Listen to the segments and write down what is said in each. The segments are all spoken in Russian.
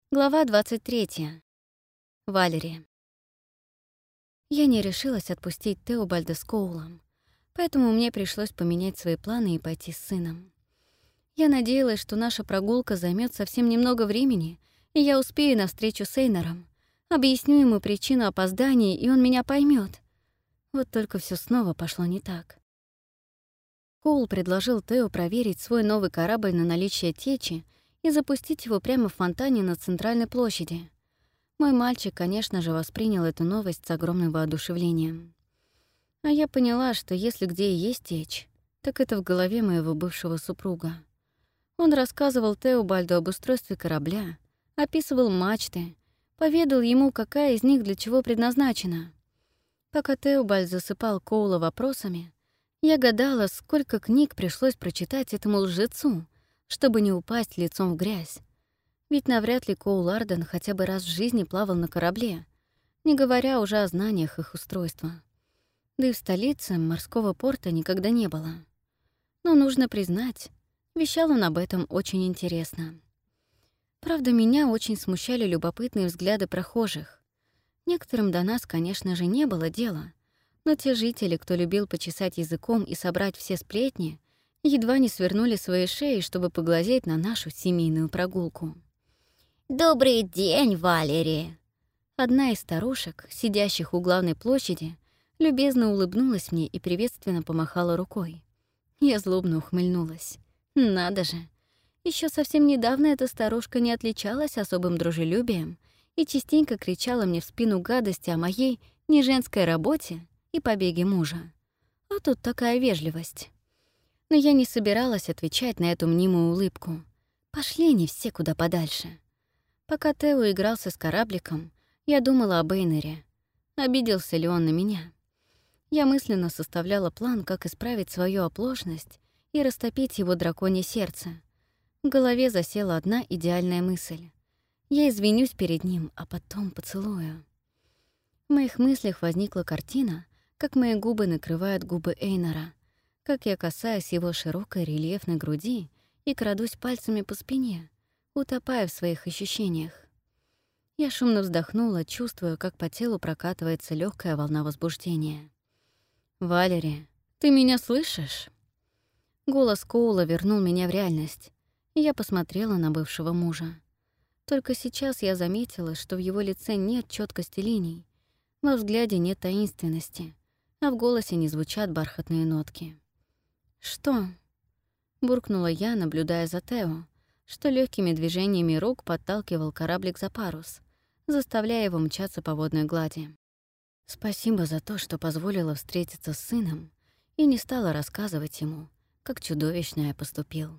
Глава 23. Валери. Я не решилась отпустить Теобальда с Коулом, поэтому мне пришлось поменять свои планы и пойти с сыном. Я надеялась, что наша прогулка займет совсем немного времени, и я успею на встречу с Эйнаром, объясню ему причину опоздания, и он меня поймет. Вот только все снова пошло не так. Коул предложил Тео проверить свой новый корабль на наличие течи и запустить его прямо в фонтане на центральной площади. Мой мальчик, конечно же, воспринял эту новость с огромным воодушевлением. А я поняла, что если где и есть течь, так это в голове моего бывшего супруга. Он рассказывал Теобальду об устройстве корабля, описывал мачты, поведал ему, какая из них для чего предназначена. Пока Теобальд засыпал Коула вопросами, я гадала, сколько книг пришлось прочитать этому лжецу, чтобы не упасть лицом в грязь. Ведь навряд ли Коул Арден хотя бы раз в жизни плавал на корабле, не говоря уже о знаниях их устройства. Да и в столице морского порта никогда не было. Но нужно признать, вещал он об этом очень интересно. Правда, меня очень смущали любопытные взгляды прохожих. Некоторым до нас, конечно же, не было дела, но те жители, кто любил почесать языком и собрать все сплетни, едва не свернули свои шеи, чтобы поглазеть на нашу семейную прогулку. «Добрый день, Валери!» Одна из старушек, сидящих у главной площади, любезно улыбнулась мне и приветственно помахала рукой. Я злобно ухмыльнулась. Надо же! Еще совсем недавно эта старушка не отличалась особым дружелюбием и частенько кричала мне в спину гадости о моей неженской работе и побеге мужа. А тут такая вежливость. Но я не собиралась отвечать на эту мнимую улыбку. Пошли они все куда подальше. Пока Тео игрался с корабликом, я думала об Эйнере. Обиделся ли он на меня? Я мысленно составляла план, как исправить свою оплошность и растопить его драконье сердце. В голове засела одна идеальная мысль. Я извинюсь перед ним, а потом поцелую. В моих мыслях возникла картина, как мои губы накрывают губы Эйнара, как я касаюсь его широкой рельефной груди и крадусь пальцами по спине, утопая в своих ощущениях. Я шумно вздохнула, чувствуя, как по телу прокатывается легкая волна возбуждения. «Валери, ты меня слышишь?» Голос Коула вернул меня в реальность, и я посмотрела на бывшего мужа. Только сейчас я заметила, что в его лице нет четкости линий, во взгляде нет таинственности, а в голосе не звучат бархатные нотки. «Что?» — буркнула я, наблюдая за Тео, что легкими движениями рук подталкивал кораблик за парус, заставляя его мчаться по водной глади. Спасибо за то, что позволила встретиться с сыном и не стала рассказывать ему, как чудовищно я поступил.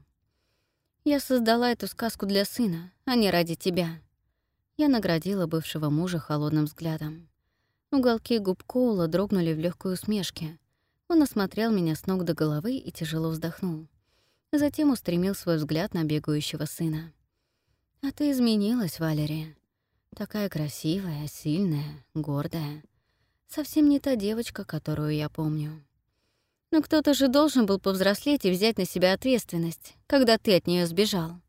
Я создала эту сказку для сына, а не ради тебя. Я наградила бывшего мужа холодным взглядом. Уголки губ Коула дрогнули в легкой усмешке. Он осмотрел меня с ног до головы и тяжело вздохнул. Затем устремил свой взгляд на бегающего сына. «А ты изменилась, Валери. Такая красивая, сильная, гордая. Совсем не та девочка, которую я помню. Но кто-то же должен был повзрослеть и взять на себя ответственность, когда ты от нее сбежал».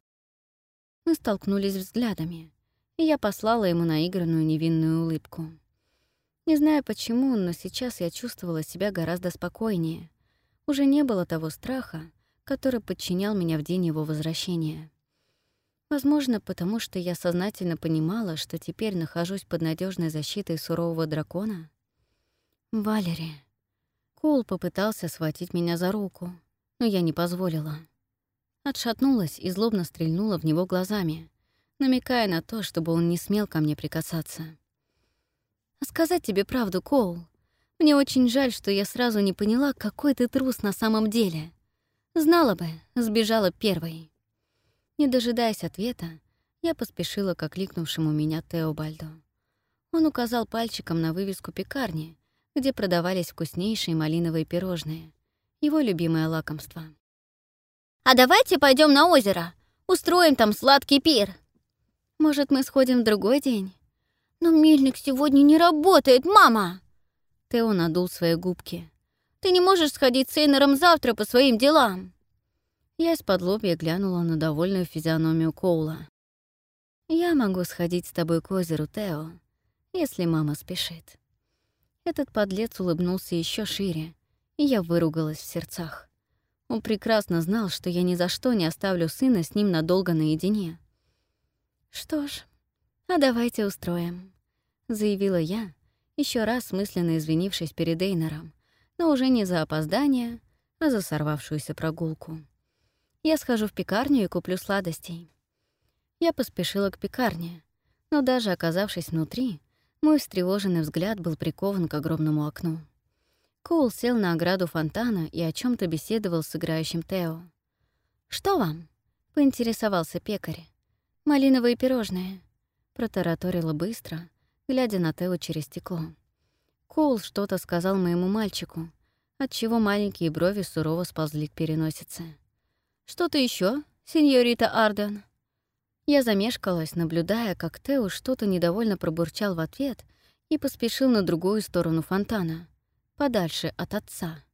Мы столкнулись взглядами, и я послала ему наигранную невинную улыбку. Не знаю почему, но сейчас я чувствовала себя гораздо спокойнее. Уже не было того страха, который подчинял меня в день его возвращения. Возможно, потому что я сознательно понимала, что теперь нахожусь под надежной защитой сурового дракона. «Валери». Коул попытался схватить меня за руку, но я не позволила. Отшатнулась и злобно стрельнула в него глазами, намекая на то, чтобы он не смел ко мне прикасаться. «А сказать тебе правду, Коул, мне очень жаль, что я сразу не поняла, какой ты трус на самом деле. Знала бы, сбежала первой». Не дожидаясь ответа, я поспешила к окликнувшему меня Теобальду. Он указал пальчиком на вывеску пекарни, где продавались вкуснейшие малиновые пирожные, его любимое лакомство. «А давайте пойдем на озеро, устроим там сладкий пир». «Может, мы сходим в другой день?» «Но мельник сегодня не работает, мама!» Тео надул свои губки. «Ты не можешь сходить с Эйнером завтра по своим делам?» Я из-под лобья глянула на довольную физиономию Коула. «Я могу сходить с тобой к озеру, Тео, если мама спешит». Этот подлец улыбнулся еще шире, и я выругалась в сердцах. Он прекрасно знал, что я ни за что не оставлю сына с ним надолго наедине. «Что ж, а давайте устроим», — заявила я, еще раз мысленно извинившись перед Эйнаром, но уже не за опоздание, а за сорвавшуюся прогулку. «Я схожу в пекарню и куплю сладостей». Я поспешила к пекарне, но даже оказавшись внутри, мой встревоженный взгляд был прикован к огромному окну. Коул сел на ограду фонтана и о чем то беседовал с играющим Тео. «Что вам?» — поинтересовался пекарь. «Малиновые пирожные», — протараторила быстро, глядя на Тео через стекло. Коул что-то сказал моему мальчику, отчего маленькие брови сурово сползли к переносице. «Что-то еще, сеньорита Арден?» Я замешкалась, наблюдая, как Тео что-то недовольно пробурчал в ответ и поспешил на другую сторону фонтана, подальше от отца.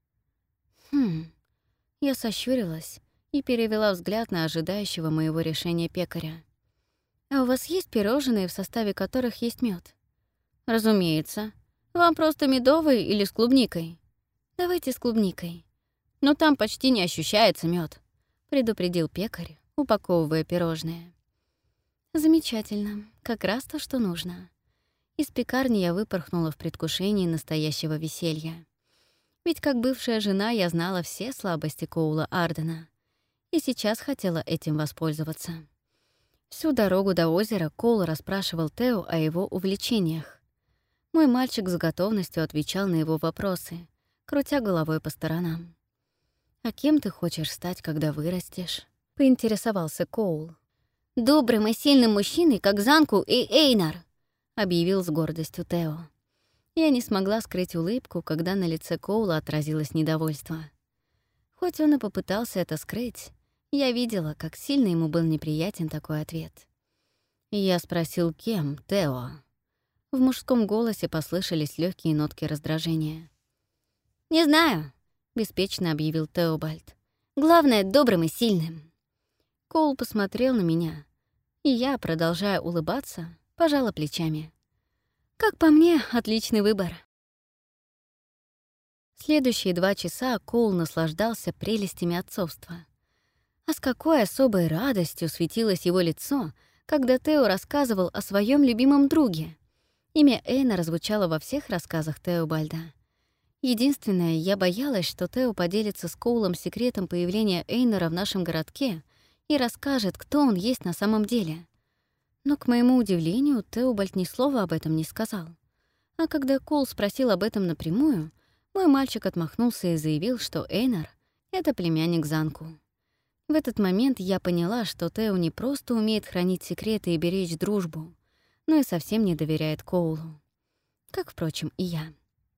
Я сощурилась и перевела взгляд на ожидающего моего решения пекаря. «А у вас есть пирожные, в составе которых есть мед? «Разумеется. Вам просто медовый или с клубникой?» «Давайте с клубникой». «Но там почти не ощущается мед, предупредил пекарь, упаковывая пирожные. «Замечательно. Как раз то, что нужно». Из пекарни я выпорхнула в предвкушении настоящего веселья. Ведь как бывшая жена я знала все слабости Коула Ардена и сейчас хотела этим воспользоваться. Всю дорогу до озера Коул расспрашивал Тео о его увлечениях. Мой мальчик с готовностью отвечал на его вопросы, крутя головой по сторонам. «А кем ты хочешь стать, когда вырастешь?» — поинтересовался Коул. «Добрым и сильным мужчиной, как Занку и Эйнар», — объявил с гордостью Тео. Я не смогла скрыть улыбку, когда на лице Коула отразилось недовольство. Хоть он и попытался это скрыть, я видела, как сильно ему был неприятен такой ответ. Я спросил, кем, Тео. В мужском голосе послышались легкие нотки раздражения. «Не знаю», — беспечно объявил Теобальд. «Главное, добрым и сильным». Коул посмотрел на меня, и я, продолжая улыбаться, пожала плечами. Как по мне, отличный выбор. Следующие 2 часа Коул наслаждался прелестями отцовства. А с какой особой радостью светилось его лицо, когда Тео рассказывал о своем любимом друге. Имя Эйнара звучало во всех рассказах Теобальда. Единственное, я боялась, что Тео поделится с Коулом секретом появления Эйнара в нашем городке и расскажет, кто он есть на самом деле. Но, к моему удивлению, Теобальд ни слова об этом не сказал. А когда Коул спросил об этом напрямую, мой мальчик отмахнулся и заявил, что Эйнар — это племянник Занку. В этот момент я поняла, что Тео не просто умеет хранить секреты и беречь дружбу, но и совсем не доверяет Коулу. Как, впрочем, и я.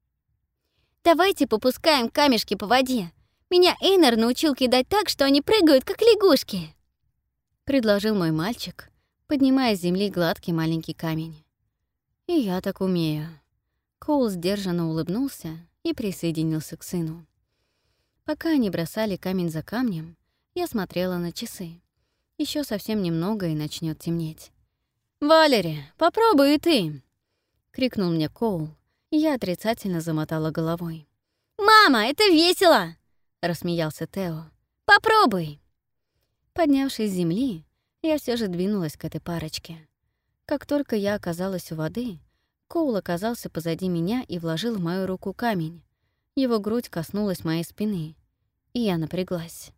«Давайте попускаем камешки по воде. Меня Эйнар научил кидать так, что они прыгают, как лягушки», — предложил мой мальчик, поднимая с земли гладкий маленький камень. «И я так умею». Коул сдержанно улыбнулся и присоединился к сыну. Пока они бросали камень за камнем, я смотрела на часы. Еще совсем немного, и начнет темнеть. «Валери, попробуй и ты!» — крикнул мне Коул, и я отрицательно замотала головой. «Мама, это весело!» — рассмеялся Тео. «Попробуй!» Поднявшись с земли, я все же двинулась к этой парочке. Как только я оказалась у воды, Коул оказался позади меня и вложил в мою руку камень. Его грудь коснулась моей спины, и я напряглась.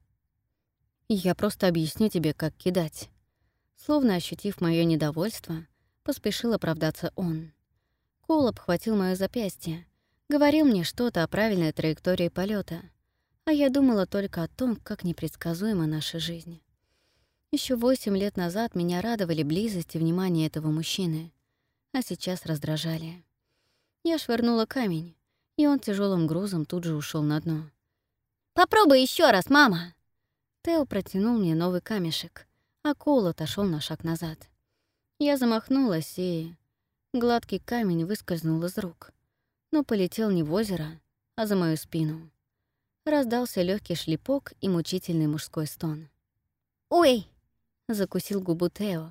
«Я просто объясню тебе, как кидать». Словно ощутив моё недовольство, поспешил оправдаться он. Коул обхватил моё запястье, говорил мне что-то о правильной траектории полета, а я думала только о том, как непредсказуема наша жизнь. Еще 8 лет назад меня радовали близость и внимание этого мужчины, а сейчас раздражали. Я швырнула камень, и он тяжелым грузом тут же ушел на дно. «Попробуй еще раз, мама!» Тео протянул мне новый камешек, а Коул отошел на шаг назад. Я замахнулась, и гладкий камень выскользнул из рук, но полетел не в озеро, а за мою спину. Раздался легкий шлепок и мучительный мужской стон. «Ой!» — закусил губу Тео, и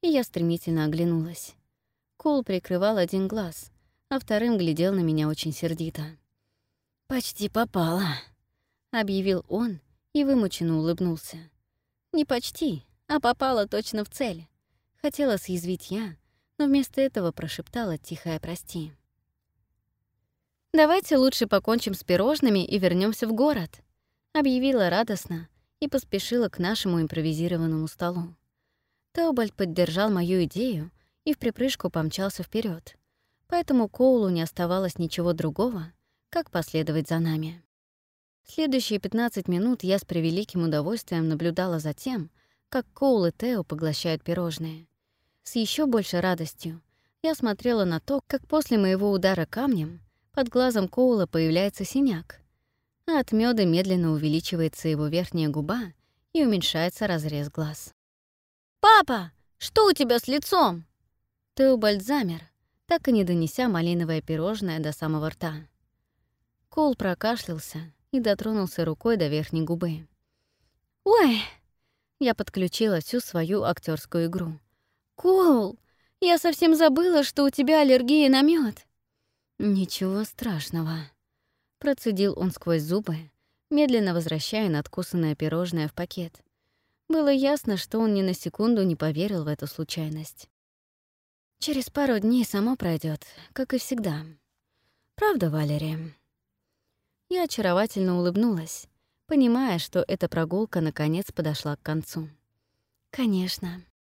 и я стремительно оглянулась. Коул прикрывал один глаз, а вторым глядел на меня очень сердито. «Почти попала», — объявил он и вымученно улыбнулся. «Не почти, а попала точно в цель». Хотела съязвить я, но вместо этого прошептала тихое «прости». «Давайте лучше покончим с пирожными и вернемся в город», — объявила радостно и поспешила к нашему импровизированному столу. Теобальд поддержал мою идею и вприпрыжку помчался вперед, поэтому Коулу не оставалось ничего другого, как последовать за нами. Следующие 15 минут я с превеликим удовольствием наблюдала за тем, как Коул и Тео поглощают пирожные. С еще большей радостью я смотрела на то, как после моего удара камнем под глазом Коула появляется синяк, а от мёда медленно увеличивается его верхняя губа и уменьшается разрез глаз. «Папа, что у тебя с лицом?» Теобальд замер, так и не донеся малиновое пирожное до самого рта. Коул прокашлялся и дотронулся рукой до верхней губы. «Ой!» Я подключила всю свою актерскую игру. «Коул, я совсем забыла, что у тебя аллергия на мёд». «Ничего страшного», — процедил он сквозь зубы, медленно возвращая надкусанное пирожное в пакет. Было ясно, что он ни на секунду не поверил в эту случайность. «Через пару дней само пройдет, как и всегда. Правда, Валерия?» Я очаровательно улыбнулась, понимая, что эта прогулка наконец подошла к концу. «Конечно».